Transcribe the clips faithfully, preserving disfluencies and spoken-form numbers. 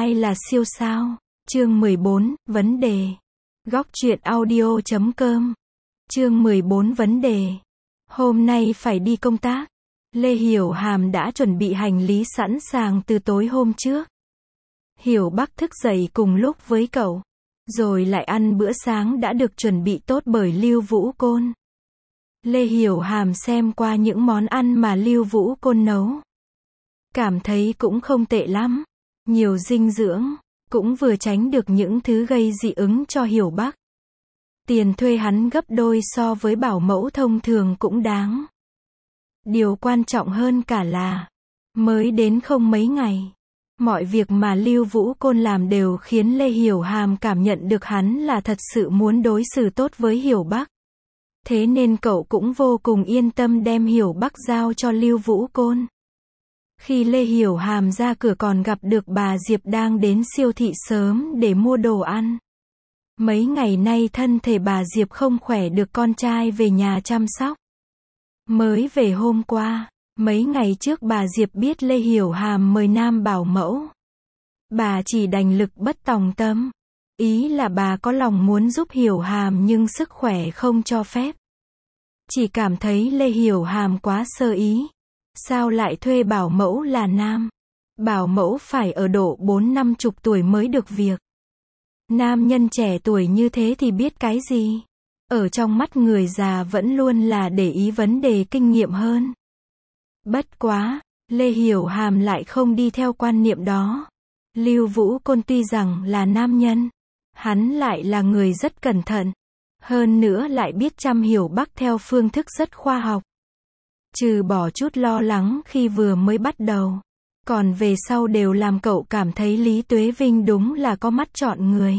ai là siêu sao? Chương mười bốn, vấn đề. Góc truyện audio chấm com. Chương mười bốn vấn đề. Hôm nay phải đi công tác. Lê Hiểu Hàm đã chuẩn bị hành lý sẵn sàng từ tối hôm trước. Hiểu Bắc thức dậy cùng lúc với cậu. Rồi lại ăn bữa sáng đã được chuẩn bị tốt bởi Lưu Vũ Côn. Lê Hiểu Hàm xem qua những món ăn mà Lưu Vũ Côn nấu. Cảm thấy cũng không tệ lắm. Nhiều dinh dưỡng, cũng vừa tránh được những thứ gây dị ứng cho Hiểu Bắc. Tiền thuê hắn gấp đôi so với bảo mẫu thông thường cũng đáng. Điều quan trọng hơn cả là, mới đến không mấy ngày, mọi việc mà Lưu Vũ Côn làm đều khiến Lê Hiểu Hàm cảm nhận được hắn là thật sự muốn đối xử tốt với Hiểu Bắc. Thế nên cậu cũng vô cùng yên tâm đem Hiểu Bắc giao cho Lưu Vũ Côn. Khi Lê Hiểu Hàm ra cửa còn gặp được bà Diệp đang đến siêu thị sớm để mua đồ ăn. Mấy ngày nay thân thể bà Diệp không khỏe được con trai về nhà chăm sóc. Mới về hôm qua, mấy ngày trước bà Diệp biết Lê Hiểu Hàm mời nam bảo mẫu. Bà chỉ đành lực bất tòng tâm. Ý là bà có lòng muốn giúp Hiểu Hàm nhưng sức khỏe không cho phép. Chỉ cảm thấy Lê Hiểu Hàm quá sơ ý. Sao lại thuê bảo mẫu là nam? Bảo mẫu phải ở độ bốn năm chục tuổi mới được việc. Nam nhân trẻ tuổi như thế thì biết cái gì? Ở trong mắt người già vẫn luôn là để ý vấn đề kinh nghiệm hơn. Bất quá, Lê Hiểu Hàm lại không đi theo quan niệm đó. Lưu Vũ Côn tuy rằng là nam nhân, hắn lại là người rất cẩn thận. Hơn nữa lại biết chăm Hiểu Bắc theo phương thức rất khoa học. Trừ bỏ chút lo lắng khi vừa mới bắt đầu. Còn về sau đều làm cậu cảm thấy Lý Tuế Vinh đúng là có mắt chọn người.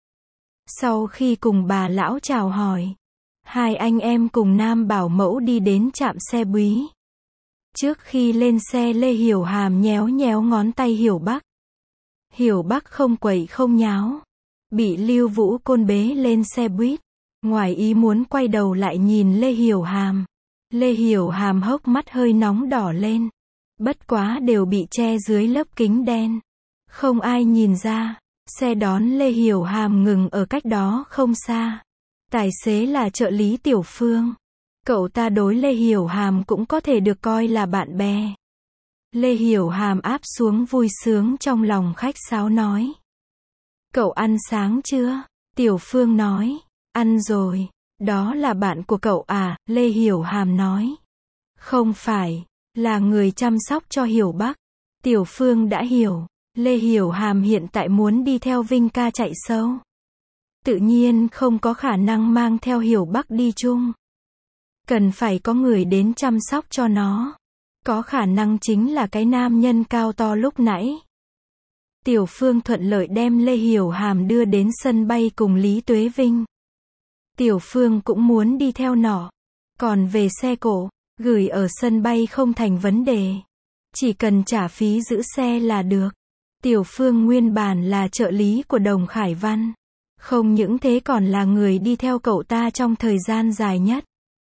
Sau khi cùng bà lão chào hỏi, hai anh em cùng nam bảo mẫu đi đến trạm xe buýt. Trước khi lên xe Lê Hiểu Hàm nhéo nhéo ngón tay Hiểu Bắc. Hiểu Bắc không quậy không nháo. Bị Lưu Vũ Côn bế lên xe buýt. Ngoài ý muốn quay đầu lại nhìn Lê Hiểu Hàm. Lê Hiểu Hàm hốc mắt hơi nóng đỏ lên. Bất quá đều bị che dưới lớp kính đen. Không ai nhìn ra. Xe đón Lê Hiểu Hàm ngừng ở cách đó không xa. Tài xế là trợ lý Tiểu Phương. Cậu ta đối Lê Hiểu Hàm cũng có thể được coi là bạn bè. Lê Hiểu Hàm áp xuống vui sướng trong lòng khách sáo nói. Cậu ăn sáng chưa? Tiểu Phương nói. Ăn rồi. Đó là bạn của cậu à? Lê Hiểu Hàm nói. Không phải, là người chăm sóc cho Hiểu Bắc. Tiểu Phương đã hiểu. Lê Hiểu Hàm hiện tại muốn đi theo Vinh ca chạy sâu. Tự nhiên không có khả năng mang theo Hiểu Bắc đi chung. Cần phải có người đến chăm sóc cho nó. Có khả năng chính là cái nam nhân cao to lúc nãy. Tiểu Phương thuận lợi đem Lê Hiểu Hàm đưa đến sân bay cùng Lý Tuế Vinh. Tiểu Phương cũng muốn đi theo nó. Còn về xe cộ, gửi ở sân bay không thành vấn đề. Chỉ cần trả phí giữ xe là được. Tiểu Phương nguyên bản là trợ lý của Đồng Khải Văn. Không những thế còn là người đi theo cậu ta trong thời gian dài nhất.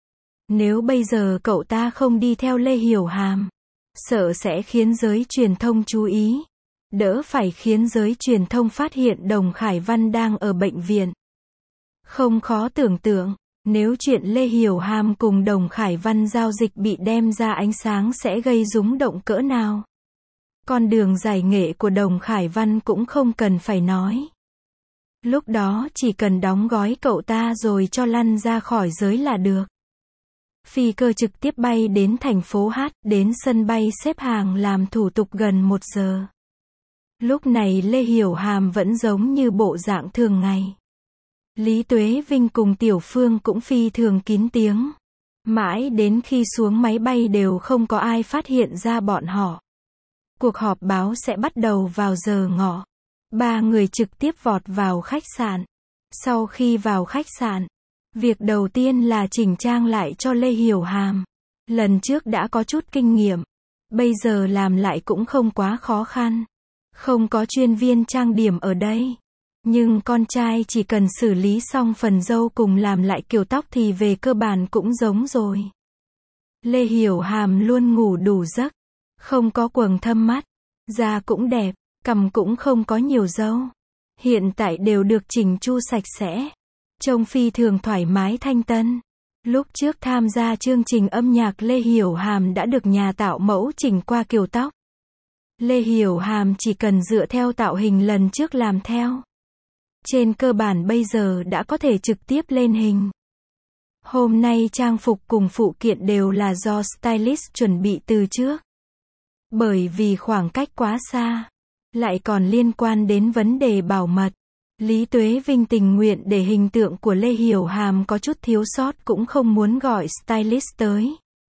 Nếu bây giờ cậu ta không đi theo Lê Hiểu Hàm, sợ sẽ khiến giới truyền thông chú ý. Đỡ phải khiến giới truyền thông phát hiện Đồng Khải Văn đang ở bệnh viện. Không khó tưởng tượng, nếu chuyện Lê Hiểu Hàm cùng Đồng Khải Văn giao dịch bị đem ra ánh sáng sẽ gây rúng động cỡ nào. Con đường giải nghệ của Đồng Khải Văn cũng không cần phải nói. Lúc đó chỉ cần đóng gói cậu ta rồi cho lăn ra khỏi giới là được. Phi cơ trực tiếp bay đến thành phố Hát, đến sân bay xếp hàng làm thủ tục gần một giờ. Lúc này Lê Hiểu Hàm vẫn giống như bộ dạng thường ngày. Lý Tuế Vinh cùng Tiểu Phương cũng phi thường kín tiếng. Mãi đến khi xuống máy bay đều không có ai phát hiện ra bọn họ. Cuộc họp báo sẽ bắt đầu vào giờ ngọ. Ba người trực tiếp vọt vào khách sạn. Sau khi vào khách sạn, việc đầu tiên là chỉnh trang lại cho Lê Hiểu Hàm. Lần trước đã có chút kinh nghiệm. Bây giờ làm lại cũng không quá khó khăn. Không có chuyên viên trang điểm ở đây. Nhưng con trai chỉ cần xử lý xong phần râu cùng làm lại kiểu tóc thì về cơ bản cũng giống rồi. Lê Hiểu Hàm luôn ngủ đủ giấc. Không có quầng thâm mắt. Da cũng đẹp. Cằm cũng không có nhiều râu. Hiện tại đều được chỉnh chu sạch sẽ. Trông phi thường thoải mái thanh tân. Lúc trước tham gia chương trình âm nhạc Lê Hiểu Hàm đã được nhà tạo mẫu chỉnh qua kiểu tóc. Lê Hiểu Hàm chỉ cần dựa theo tạo hình lần trước làm theo. Trên cơ bản bây giờ đã có thể trực tiếp lên hình. Hôm nay trang phục cùng phụ kiện đều là do stylist chuẩn bị từ trước. Bởi vì khoảng cách quá xa, lại còn liên quan đến vấn đề bảo mật. Lý Tuế Vinh tình nguyện để hình tượng của Lê Hiểu Hàm có chút thiếu sót cũng không muốn gọi stylist tới.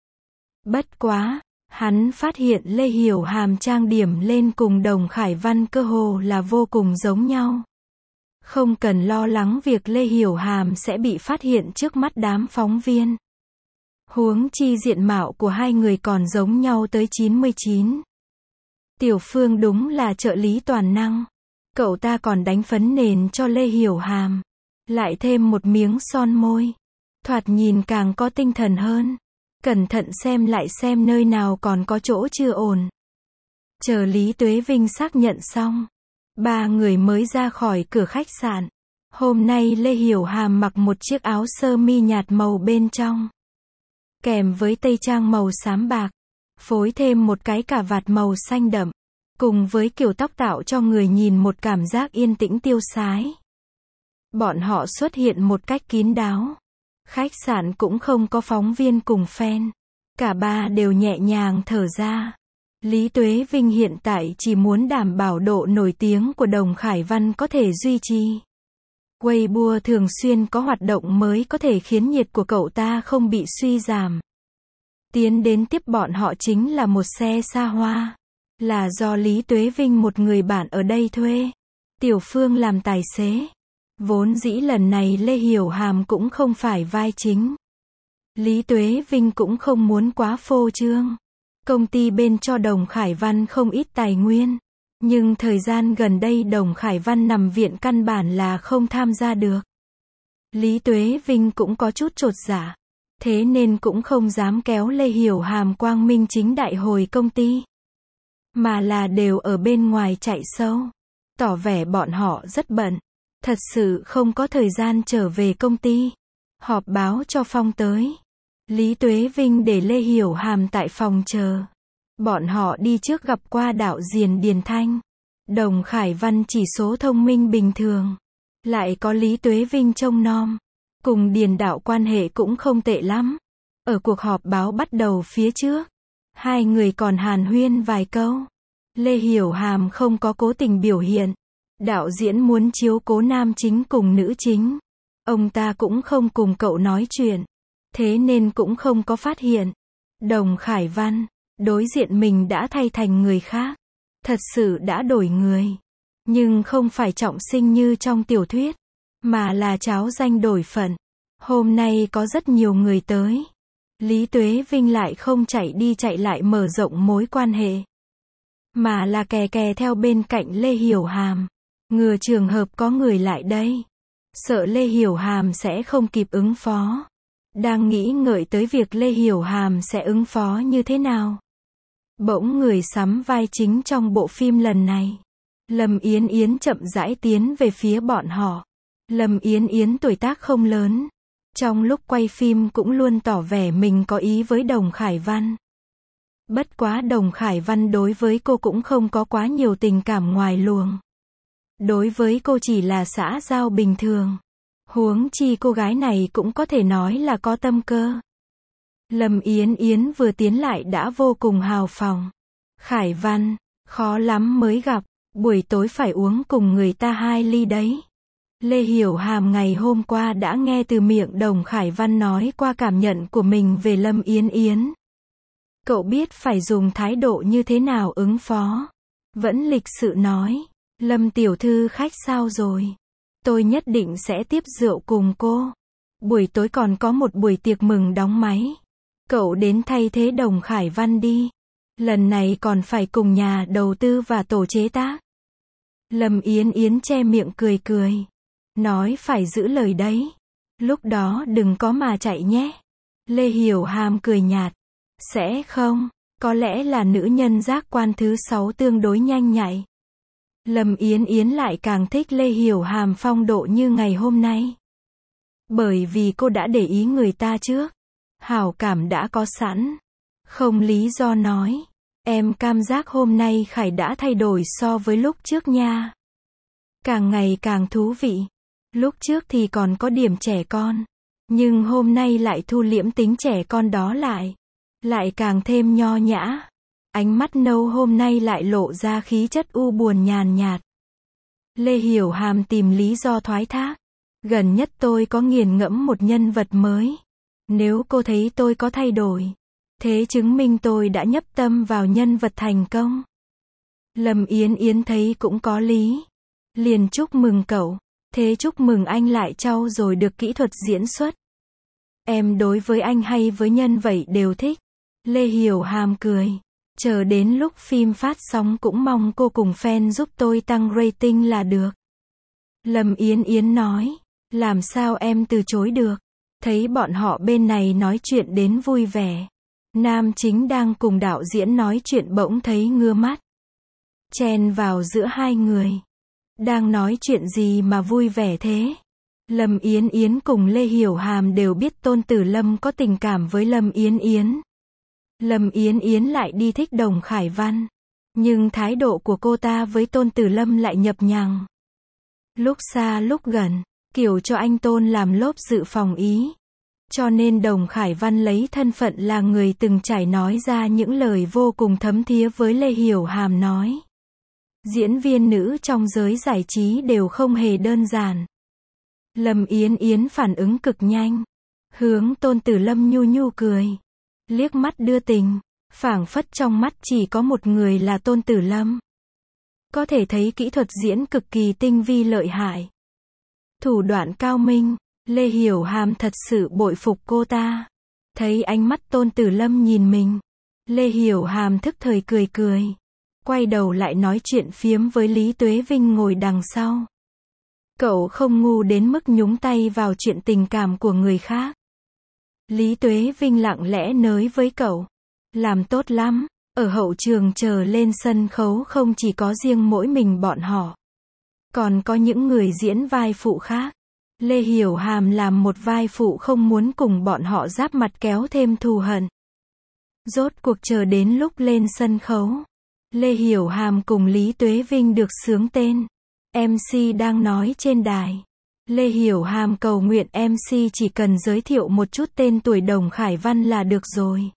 Bất quá, hắn phát hiện Lê Hiểu Hàm trang điểm lên cùng Đồng Khải Văn cơ hồ là vô cùng giống nhau. Không cần lo lắng việc Lê Hiểu Hàm sẽ bị phát hiện trước mắt đám phóng viên. Huống chi diện mạo của hai người còn giống nhau tới chín mươi chín. Tiểu Phương đúng là trợ lý toàn năng. Cậu ta còn đánh phấn nền cho Lê Hiểu Hàm. Lại thêm một miếng son môi. Thoạt nhìn càng có tinh thần hơn. Cẩn thận xem lại xem nơi nào còn có chỗ chưa ổn. Chờ Lý Tuế Vinh xác nhận xong. Ba người mới ra khỏi cửa khách sạn. Hôm nay Lê Hiểu Hàm mặc một chiếc áo sơ mi nhạt màu bên trong. Kèm với tây trang màu xám bạc. Phối thêm một cái cà vạt màu xanh đậm. Cùng với kiểu tóc tạo cho người nhìn một cảm giác yên tĩnh tiêu sái. Bọn họ xuất hiện một cách kín đáo. Khách sạn cũng không có phóng viên cùng fan. Cả ba đều nhẹ nhàng thở ra. Lý Tuế Vinh hiện tại chỉ muốn đảm bảo độ nổi tiếng của Đồng Khải Văn có thể duy trì. Weibo thường xuyên có hoạt động mới có thể khiến nhiệt của cậu ta không bị suy giảm. Tiến đến tiếp bọn họ chính là một xe xa hoa. Là do Lý Tuế Vinh một người bạn ở đây thuê. Tiểu Phương làm tài xế. Vốn dĩ lần này Lê Hiểu Hàm cũng không phải vai chính. Lý Tuế Vinh cũng không muốn quá phô trương. Công ty bên cho Đồng Khải Văn không ít tài nguyên. Nhưng thời gian gần đây Đồng Khải Văn nằm viện căn bản là không tham gia được. Lý Tuế Vinh cũng có chút chột dạ. Thế nên cũng không dám kéo Lê Hiểu Hàm quang minh chính đại hồi công ty. Mà là đều ở bên ngoài chạy sâu. Tỏ vẻ bọn họ rất bận. Thật sự không có thời gian trở về công ty. Họp báo cho Phong tới. Lý Tuế Vinh để Lê Hiểu Hàm tại phòng chờ. Bọn họ đi trước gặp qua đạo diễn Điền Thanh. Đồng Khải Văn chỉ số thông minh bình thường. Lại có Lý Tuế Vinh trông nom. Cùng Điền đạo quan hệ cũng không tệ lắm. Ở cuộc họp báo bắt đầu phía trước. Hai người còn hàn huyên vài câu. Lê Hiểu Hàm không có cố tình biểu hiện. Đạo diễn muốn chiếu cố nam chính cùng nữ chính. Ông ta cũng không cùng cậu nói chuyện. Thế nên cũng không có phát hiện. Đồng Khải Văn, đối diện mình đã thay thành người khác. Thật sự đã đổi người. Nhưng không phải trọng sinh như trong tiểu thuyết. Mà là cháo danh đổi phận. Hôm nay có rất nhiều người tới. Lý Tuế Vinh lại không chạy đi chạy lại mở rộng mối quan hệ. Mà là kè kè theo bên cạnh Lê Hiểu Hàm. Ngừa trường hợp có người lại đây. Sợ Lê Hiểu Hàm sẽ không kịp ứng phó. Đang nghĩ ngợi tới việc Lê Hiểu Hàm sẽ ứng phó như thế nào. Bỗng người sắm vai chính trong bộ phim lần này. Lâm Yến Yến chậm rãi tiến về phía bọn họ. Lâm Yến Yến tuổi tác không lớn. Trong lúc quay phim cũng luôn tỏ vẻ mình có ý với Đồng Khải Văn. Bất quá Đồng Khải Văn đối với cô cũng không có quá nhiều tình cảm ngoài luồng. Đối với cô chỉ là xã giao bình thường. Huống chi cô gái này cũng có thể nói là có tâm cơ. Lâm Yến Yến vừa tiến lại đã vô cùng hào phóng. Khải Văn, khó lắm mới gặp, buổi tối phải uống cùng người ta hai ly đấy. Lê Hiểu Hàm ngày hôm qua đã nghe từ miệng Đồng Khải Văn nói qua cảm nhận của mình về Lâm Yến Yến. Cậu biết phải dùng thái độ như thế nào ứng phó. Vẫn lịch sự nói, Lâm tiểu thư khách sao rồi? Tôi nhất định sẽ tiếp rượu cùng cô. Buổi tối còn có một buổi tiệc mừng đóng máy. Cậu đến thay thế Đồng Khải Văn đi. Lần này còn phải cùng nhà đầu tư và tổ chế tác. Lâm Yến Yến che miệng cười cười. Nói phải giữ lời đấy. Lúc đó đừng có mà chạy nhé. Lê Hiểu Hàm cười nhạt. Sẽ không, có lẽ là nữ nhân giác quan thứ sáu tương đối nhanh nhạy. Lâm Yến Yến lại càng thích Lê Hiểu Hàm phong độ như ngày hôm nay. Bởi vì cô đã để ý người ta trước. Hảo cảm đã có sẵn. Không lý do nói. Em cảm giác hôm nay Khải đã thay đổi so với lúc trước nha. Càng ngày càng thú vị. Lúc trước thì còn có điểm trẻ con. Nhưng hôm nay lại thu liễm tính trẻ con đó lại. Lại càng thêm nho nhã. Ánh mắt nâu hôm nay lại lộ ra khí chất u buồn nhàn nhạt. Lê Hiểu Hàm tìm lý do thoái thác. Gần nhất tôi có nghiền ngẫm một nhân vật mới. Nếu cô thấy tôi có thay đổi, thế chứng minh tôi đã nhấp tâm vào nhân vật thành công. Lâm Yến Yến thấy cũng có lý. Liền chúc mừng cậu. Thế chúc mừng anh lại trau dồi được kỹ thuật diễn xuất. Em đối với anh hay với nhân vậy đều thích. Lê Hiểu Hàm cười. Chờ đến lúc phim phát sóng cũng mong cô cùng fan giúp tôi tăng rating là được. Lâm Yến Yến nói. Làm sao em từ chối được. Thấy bọn họ bên này nói chuyện đến vui vẻ. Nam chính đang cùng đạo diễn nói chuyện bỗng thấy ngưa mắt. Chen vào giữa hai người. Đang nói chuyện gì mà vui vẻ thế? Lâm Yến Yến cùng Lê Hiểu Hàm đều biết Tôn Tử Lâm có tình cảm với Lâm Yến Yến. Lâm Yến Yến lại đi thích Đồng Khải Văn. Nhưng thái độ của cô ta với Tôn Tử Lâm lại nhập nhằng. Lúc xa lúc gần, kiểu cho anh Tôn làm lốp dự phòng ý. Cho nên Đồng Khải Văn lấy thân phận là người từng trải nói ra những lời vô cùng thấm thía với Lê Hiểu Hàm nói. Diễn viên nữ trong giới giải trí đều không hề đơn giản. Lâm Yến Yến phản ứng cực nhanh. Hướng Tôn Tử Lâm nhu nhu cười. Liếc mắt đưa tình. Phảng phất trong mắt chỉ có một người là Tôn Tử Lâm. Có thể thấy kỹ thuật diễn cực kỳ tinh vi lợi hại. Thủ đoạn cao minh. Lê Hiểu Hàm thật sự bội phục cô ta. Thấy ánh mắt Tôn Tử Lâm nhìn mình. Lê Hiểu Hàm thức thời cười cười. Quay đầu lại nói chuyện phiếm với Lý Tuế Vinh ngồi đằng sau. Cậu không ngu đến mức nhúng tay vào chuyện tình cảm của người khác. Lý Tuế Vinh lặng lẽ nới với cậu. Làm tốt lắm. Ở hậu trường chờ lên sân khấu không chỉ có riêng mỗi mình bọn họ. Còn có những người diễn vai phụ khác. Lê Hiểu Hàm làm một vai phụ không muốn cùng bọn họ giáp mặt kéo thêm thù hận. Rốt cuộc chờ đến lúc lên sân khấu. Lê Hiểu Hàm cùng Lý Tuế Vinh được xướng tên. em xê đang nói trên đài. Lê Hiểu Hàm cầu nguyện em xê chỉ cần giới thiệu một chút tên tuổi Đồng Khải Văn là được rồi.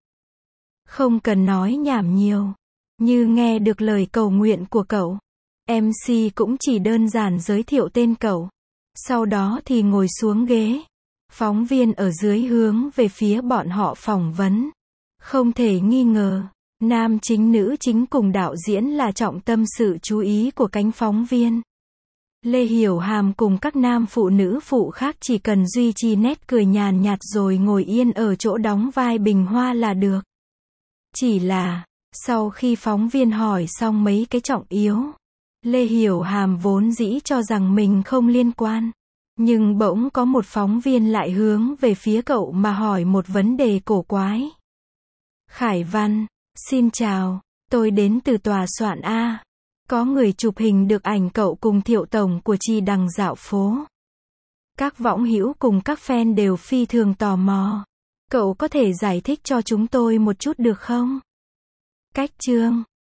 Không cần nói nhảm nhiều. Như nghe được lời cầu nguyện của cậu. em xê cũng chỉ đơn giản giới thiệu tên cậu. Sau đó thì ngồi xuống ghế. Phóng viên ở dưới hướng về phía bọn họ phỏng vấn. Không thể nghi ngờ. Nam chính nữ chính cùng đạo diễn là trọng tâm sự chú ý của cánh phóng viên. Lê Hiểu Hàm cùng các nam phụ nữ phụ khác chỉ cần duy trì nét cười nhàn nhạt rồi ngồi yên ở chỗ đóng vai bình hoa là được. Chỉ là, sau khi phóng viên hỏi xong mấy cái trọng yếu, Lê Hiểu Hàm vốn dĩ cho rằng mình không liên quan. Nhưng bỗng có một phóng viên lại hướng về phía cậu mà hỏi một vấn đề cổ quái. Khải Văn, xin chào, tôi đến từ tòa soạn A. Có người chụp hình được ảnh cậu cùng Thiệu Tổng của Trì Đằng dạo phố. Các võng hữu cùng các fan đều phi thường tò mò. Cậu có thể giải thích cho chúng tôi một chút được không? Cách chương